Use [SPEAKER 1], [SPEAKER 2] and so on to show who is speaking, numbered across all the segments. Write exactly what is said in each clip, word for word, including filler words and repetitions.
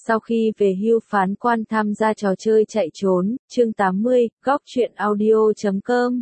[SPEAKER 1] Sau khi về hưu phán quan tham gia trò chơi chạy trốn, chương tám mươi, góc truyện audio chấm com.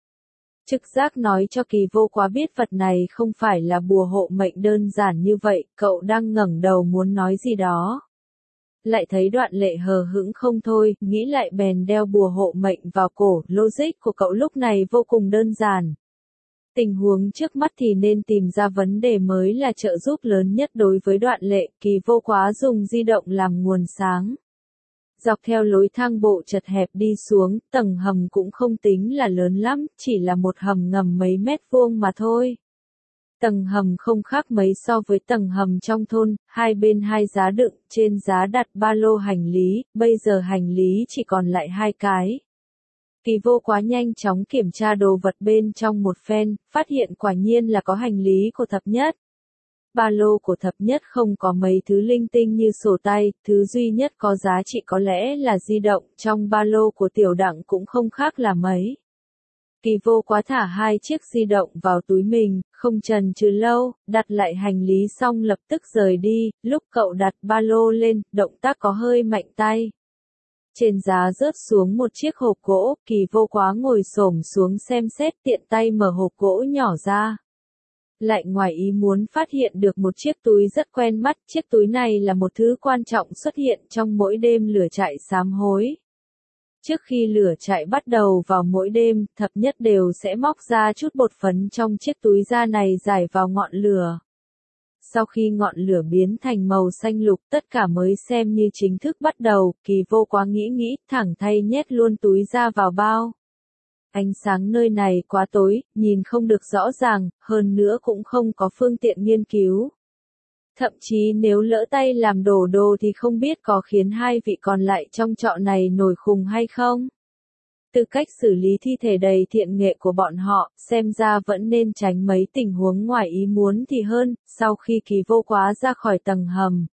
[SPEAKER 1] Trực giác nói cho Kỳ Vô Quá biết vật này không phải là bùa hộ mệnh đơn giản như vậy, cậu đang ngẩng đầu muốn nói gì đó. Lại thấy Đoạn Lệ hờ hững không thôi, nghĩ lại bèn đeo bùa hộ mệnh vào cổ, logic của cậu lúc này vô cùng đơn giản. Tình huống trước mắt thì nên tìm ra vấn đề mới là trợ giúp lớn nhất đối với Đoạn Lệ. Kỳ Vô Quá dùng di động làm nguồn sáng. Dọc theo lối thang bộ chật hẹp đi xuống, tầng hầm cũng không tính là lớn lắm, chỉ là một hầm ngầm mấy mét vuông mà thôi. Tầng hầm không khác mấy so với tầng hầm trong thôn, hai bên hai giá đựng, trên giá đặt ba lô hành lý, bây giờ hành lý chỉ còn lại hai cái. Kỳ Vô Quá nhanh chóng kiểm tra đồ vật bên trong một phen, phát hiện quả nhiên là có hành lý của Thập Nhất. Ba lô của Thập Nhất không có mấy thứ linh tinh như sổ tay, thứ duy nhất có giá trị có lẽ là di động, trong ba lô của Tiểu Đặng cũng không khác là mấy. Kỳ Vô Quá thả hai chiếc di động vào túi mình, không chần chừ lâu, đặt lại hành lý xong lập tức rời đi, lúc cậu đặt ba lô lên, động tác có hơi mạnh tay. Trên giá rớt xuống một chiếc hộp gỗ, Kỳ Vô Quá ngồi xổm xuống xem xét tiện tay mở hộp gỗ nhỏ ra. Lại ngoài ý muốn phát hiện được một chiếc túi rất quen mắt, chiếc túi này là một thứ quan trọng xuất hiện trong mỗi đêm lửa trại sám hối. Trước khi lửa trại bắt đầu vào mỗi đêm, Thập Nhất đều sẽ móc ra chút bột phấn trong chiếc túi da này rải vào ngọn lửa. Sau khi ngọn lửa biến thành màu xanh lục tất cả mới xem như chính thức bắt đầu, Kỳ Vô Quá nghĩ nghĩ, thẳng thay nhét luôn túi ra vào bao. Ánh sáng nơi này quá tối, nhìn không được rõ ràng, hơn nữa cũng không có phương tiện nghiên cứu. Thậm chí nếu lỡ tay làm đổ đồ thì không biết có khiến hai vị còn lại trong trọ này nổi khùng hay không. Từ cách xử lý thi thể đầy thiện nghệ của bọn họ, xem ra vẫn nên tránh mấy tình huống ngoài ý muốn thì hơn. Sau khi Kỳ Vô Quá ra khỏi tầng hầm,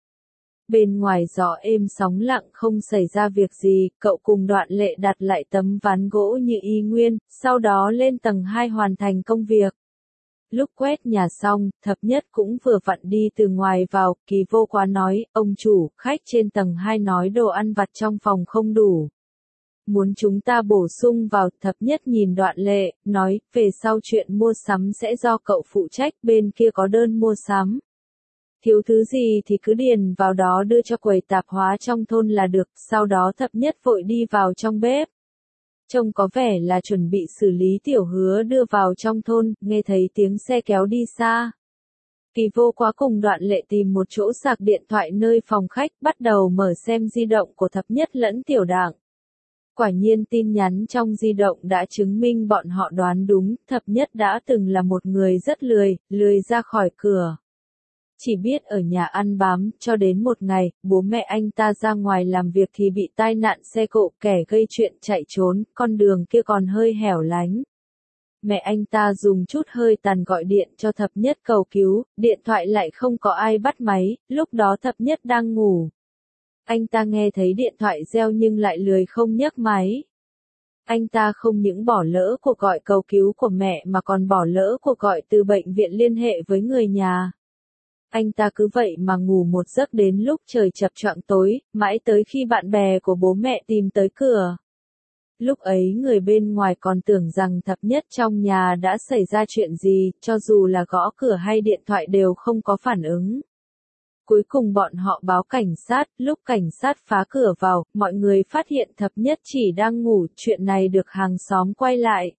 [SPEAKER 1] bên ngoài gió êm sóng lặng không xảy ra việc gì, cậu cùng Đoạn Lệ đặt lại tấm ván gỗ như y nguyên, sau đó lên tầng hai hoàn thành công việc. Lúc quét nhà xong, Thập Nhất cũng vừa vặn đi từ ngoài vào, Kỳ Vô Quá nói, ông chủ, khách trên tầng hai nói đồ ăn vặt trong phòng không đủ. Muốn chúng ta bổ sung vào. Thập Nhất nhìn Đoạn Lệ, nói, về sau chuyện mua sắm sẽ do cậu phụ trách, bên kia có đơn mua sắm. Thiếu thứ gì thì cứ điền vào đó đưa cho quầy tạp hóa trong thôn là được, sau đó Thập Nhất vội đi vào trong bếp. Trông có vẻ là chuẩn bị xử lý Tiểu Hứa đưa vào trong thôn, nghe thấy tiếng xe kéo đi xa. Kỳ Vô Quá cùng Đoạn Lệ tìm một chỗ sạc điện thoại nơi phòng khách, bắt đầu mở xem di động của Thập Nhất lẫn Tiểu Đặng. Quả nhiên tin nhắn trong di động đã chứng minh bọn họ đoán đúng, Thập Nhất đã từng là một người rất lười, lười ra khỏi cửa. Chỉ biết ở nhà ăn bám, cho đến một ngày, bố mẹ anh ta ra ngoài làm việc thì bị tai nạn xe cộ, kẻ gây chuyện chạy trốn, con đường kia còn hơi hẻo lánh. Mẹ anh ta dùng chút hơi tàn gọi điện cho Thập Nhất cầu cứu, điện thoại lại không có ai bắt máy, lúc đó Thập Nhất đang ngủ. Anh ta nghe thấy điện thoại reo nhưng lại lười không nhấc máy. Anh ta không những bỏ lỡ cuộc gọi cầu cứu của mẹ mà còn bỏ lỡ cuộc gọi từ bệnh viện liên hệ với người nhà. Anh ta cứ vậy mà ngủ một giấc đến lúc trời chập choạng tối, mãi tới khi bạn bè của bố mẹ tìm tới cửa. Lúc ấy người bên ngoài còn tưởng rằng Thập Nhất trong nhà đã xảy ra chuyện gì, cho dù là gõ cửa hay điện thoại đều không có phản ứng. Cuối cùng bọn họ báo cảnh sát, lúc cảnh sát phá cửa vào, mọi người phát hiện Thập Nhất chỉ đang ngủ, chuyện này được hàng xóm quay lại.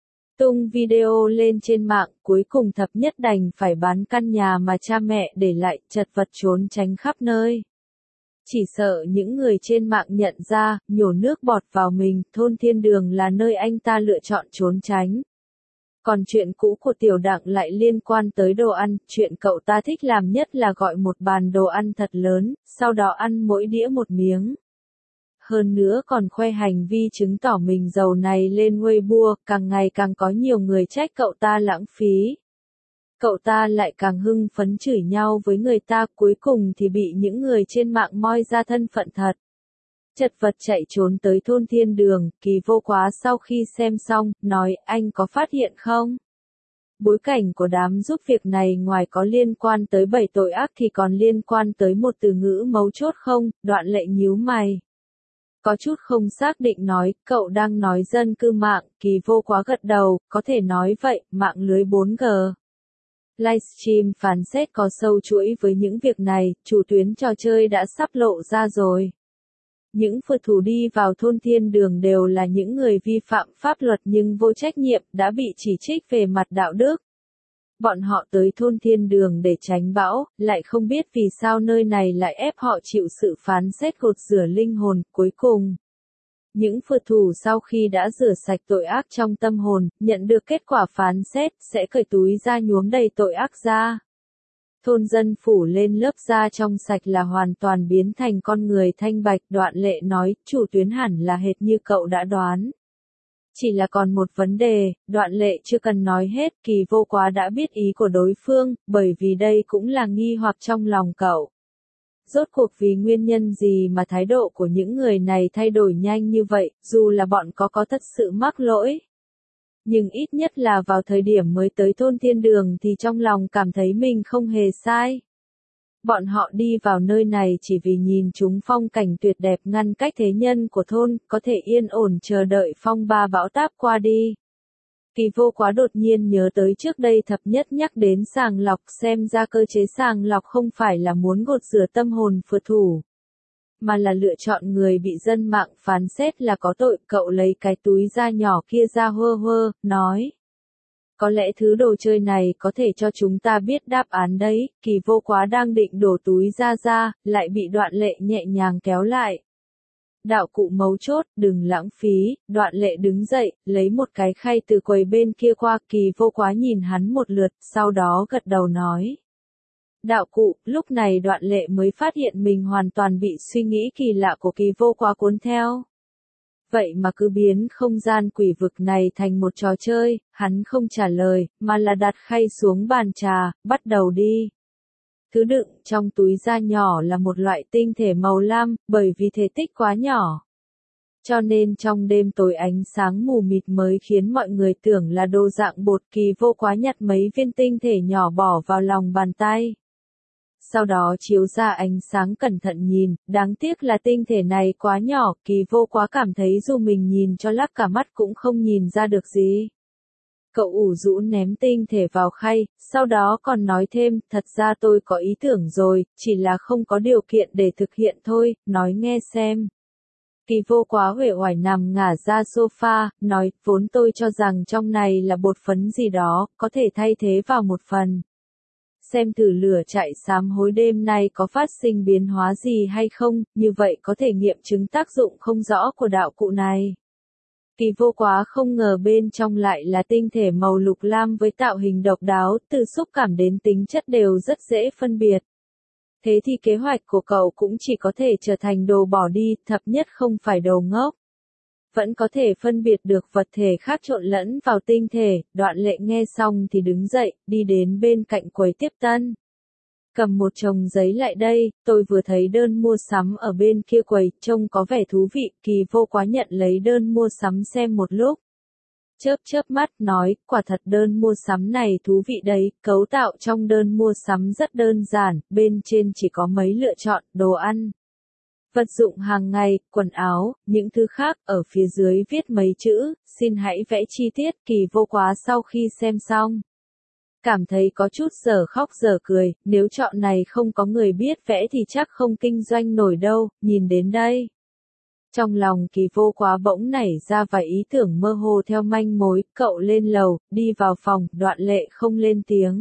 [SPEAKER 1] Tung video lên trên mạng, cuối cùng Thập Nhất đành phải bán căn nhà mà cha mẹ để lại, chật vật trốn tránh khắp nơi. Chỉ sợ những người trên mạng nhận ra, nhổ nước bọt vào mình, thôn Thiên Đường là nơi anh ta lựa chọn trốn tránh. Còn chuyện cũ của Tiểu Đặng lại liên quan tới đồ ăn, chuyện cậu ta thích làm nhất là gọi một bàn đồ ăn thật lớn, sau đó ăn mỗi đĩa một miếng. Hơn nữa còn khoe hành vi chứng tỏ mình giàu này lên Weibo, càng ngày càng có nhiều người trách cậu ta lãng phí. Cậu ta lại càng hưng phấn chửi nhau với người ta, cuối cùng thì bị những người trên mạng moi ra thân phận thật. Chật vật chạy trốn tới thôn Thiên Đường, Kỳ Vô Quá sau khi xem xong, nói, anh có phát hiện không? Bối cảnh của đám giúp việc này ngoài có liên quan tới bảy tội ác thì còn liên quan tới một từ ngữ mấu chốt không? Đoạn Lệ nhíu mày. Có chút không xác định nói, cậu đang nói dân cư mạng, Kỳ Vô Quá gật đầu, có thể nói vậy, mạng lưới bốn G. Livestream phán xét có sâu chuỗi với những việc này, chủ tuyến trò chơi đã sắp lộ ra rồi. Những phượt thủ đi vào thôn Thiên Đường đều là những người vi phạm pháp luật nhưng vô trách nhiệm, đã bị chỉ trích về mặt đạo đức. Bọn họ tới thôn Thiên Đường để tránh bão, lại không biết vì sao nơi này lại ép họ chịu sự phán xét gột rửa linh hồn. Cuối cùng, những phượt thủ sau khi đã rửa sạch tội ác trong tâm hồn, nhận được kết quả phán xét, sẽ cởi túi da nhuốm đầy tội ác ra. Thôn dân phủ lên lớp da trong sạch là hoàn toàn biến thành con người thanh bạch. Đoạn Lệ nói, chủ tuyến hẳn là hệt như cậu đã đoán. Chỉ là còn một vấn đề, Đoạn Lệ chưa cần nói hết, Kỳ Vô Quá đã biết ý của đối phương, bởi vì đây cũng là nghi hoặc trong lòng cậu. Rốt cuộc vì nguyên nhân gì mà thái độ của những người này thay đổi nhanh như vậy, dù là bọn có có thật sự mắc lỗi. Nhưng ít nhất là vào thời điểm mới tới thôn Thiên Đường thì trong lòng cảm thấy mình không hề sai. Bọn họ đi vào nơi này chỉ vì nhìn chúng phong cảnh tuyệt đẹp ngăn cách thế nhân của thôn, có thể yên ổn chờ đợi phong ba bão táp qua đi. Kỳ Vô Quá đột nhiên nhớ tới trước đây thập nhất nhắc đến sàng lọc, xem ra cơ chế sàng lọc không phải là muốn gột rửa tâm hồn phượt thủ, mà là lựa chọn người bị dân mạng phán xét là có tội. Cậu lấy cái túi da nhỏ kia ra hơ hơ, nói. Có lẽ thứ đồ chơi này có thể cho chúng ta biết đáp án đấy. Kỳ Vô Quá đang định đổ túi da ra, lại bị Đoạn Lệ nhẹ nhàng kéo lại. Đạo cụ mấu chốt, đừng lãng phí. Đoạn Lệ đứng dậy, lấy một cái khay từ quầy bên kia qua. Kỳ Vô Quá nhìn hắn một lượt, sau đó gật đầu nói. Đạo cụ, lúc này Đoạn Lệ mới phát hiện mình hoàn toàn bị suy nghĩ kỳ lạ của Kỳ Vô Quá cuốn theo. Vậy mà cứ biến không gian quỷ vực này thành một trò chơi, hắn không trả lời, mà là đặt khay xuống bàn trà, bắt đầu đi. Thứ đựng trong túi da nhỏ là một loại tinh thể màu lam, bởi vì thể tích quá nhỏ. Cho nên trong đêm tối ánh sáng mù mịt mới khiến mọi người tưởng là đồ dạng bột. Kỳ Vô Quá nhặt mấy viên tinh thể nhỏ bỏ vào lòng bàn tay. Sau đó chiếu ra ánh sáng cẩn thận nhìn, đáng tiếc là tinh thể này quá nhỏ, Kỳ Vô Quá cảm thấy dù mình nhìn cho lắc cả mắt cũng không nhìn ra được gì. Cậu ủ rũ ném tinh thể vào khay, sau đó còn nói thêm, thật ra tôi có ý tưởng rồi, chỉ là không có điều kiện để thực hiện thôi, nói nghe xem. Kỳ Vô Quá uể oải nằm ngả ra sofa, nói, vốn tôi cho rằng trong này là bột phấn gì đó, có thể thay thế vào một phần. Xem thử lửa chạy sám hối đêm nay có phát sinh biến hóa gì hay không, như vậy có thể nghiệm chứng tác dụng không rõ của đạo cụ này. Kỳ Vô Quá không ngờ bên trong lại là tinh thể màu lục lam với tạo hình độc đáo, từ xúc cảm đến tính chất đều rất dễ phân biệt. Thế thì kế hoạch của cậu cũng chỉ có thể trở thành đồ bỏ đi, thập nhất không phải đồ ngốc. Vẫn có thể phân biệt được vật thể khác trộn lẫn vào tinh thể. Đoạn Lệ nghe xong thì đứng dậy, đi đến bên cạnh quầy tiếp tân. Cầm một chồng giấy lại đây, tôi vừa thấy đơn mua sắm ở bên kia quầy, trông có vẻ thú vị. Kỳ Vô Quá nhận lấy đơn mua sắm xem một lúc. Chớp chớp mắt nói, quả thật đơn mua sắm này thú vị đấy, cấu tạo trong đơn mua sắm rất đơn giản, bên trên chỉ có mấy lựa chọn, đồ ăn, vật dụng hàng ngày, quần áo, những thứ khác, ở phía dưới viết mấy chữ, xin hãy vẽ chi tiết. Kỳ Vô Quá sau khi xem xong, cảm thấy có chút dở khóc dở cười, nếu chọn này không có người biết vẽ thì chắc không kinh doanh nổi đâu, nhìn đến đây. Trong lòng Kỳ Vô Quá bỗng nảy ra vài ý tưởng mơ hồ theo manh mối, cậu lên lầu, đi vào phòng, Đoạn Lệ không lên tiếng.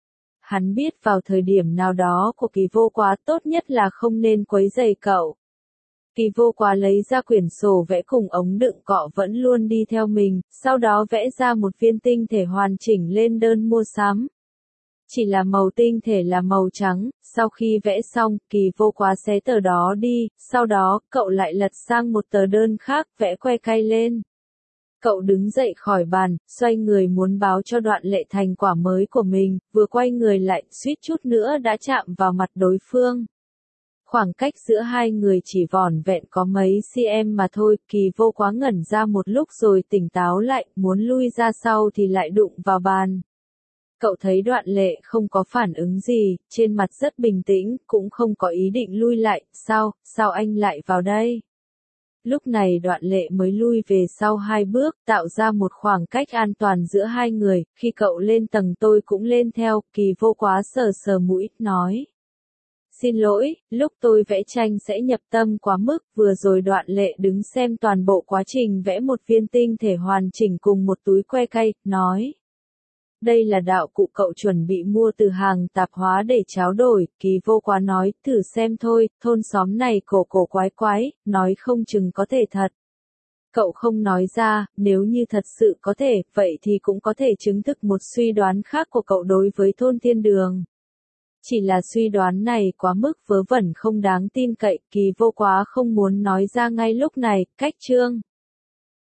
[SPEAKER 1] Hắn biết vào thời điểm nào đó của Kỳ Vô Quá tốt nhất là không nên quấy rầy cậu. Kỳ Vô Quá lấy ra quyển sổ vẽ cùng ống đựng cọ vẫn luôn đi theo mình, sau đó vẽ ra một viên tinh thể hoàn chỉnh lên đơn mua sắm. Chỉ là màu tinh thể là màu trắng, sau khi vẽ xong, Kỳ Vô Quá xé tờ đó đi, sau đó, cậu lại lật sang một tờ đơn khác, vẽ que cay lên. Cậu đứng dậy khỏi bàn, xoay người muốn báo cho Đoạn Lệ thành quả mới của mình, vừa quay người lại, suýt chút nữa đã chạm vào mặt đối phương. Khoảng cách giữa hai người chỉ vỏn vẹn có mấy cm mà thôi, Kỳ Vô Quá ngẩn ra một lúc rồi tỉnh táo lại, muốn lui ra sau thì lại đụng vào bàn. Cậu thấy Đoạn Lệ không có phản ứng gì, trên mặt rất bình tĩnh, cũng không có ý định lui lại, sao, sao anh lại vào đây? Lúc này Đoạn Lệ mới lui về sau hai bước, tạo ra một khoảng cách an toàn giữa hai người, khi cậu lên tầng tôi cũng lên theo, Kỳ Vô Quá sờ sờ mũi, nói. Xin lỗi, lúc tôi vẽ tranh sẽ nhập tâm quá mức, vừa rồi Đoạn Lệ đứng xem toàn bộ quá trình vẽ một viên tinh thể hoàn chỉnh cùng một túi que cây, nói. Đây là đạo cụ cậu chuẩn bị mua từ hàng tạp hóa để tráo đổi, Kỳ Vô Quá nói, thử xem thôi, thôn xóm này cổ cổ quái quái, nói không chừng có thể thật. Cậu không nói ra, nếu như thật sự có thể, vậy thì cũng có thể chứng thực một suy đoán khác của cậu đối với thôn Thiên Đường. Chỉ là suy đoán này quá mức vớ vẩn không đáng tin cậy, Kỳ Vô Quá không muốn nói ra ngay lúc này, cách chương.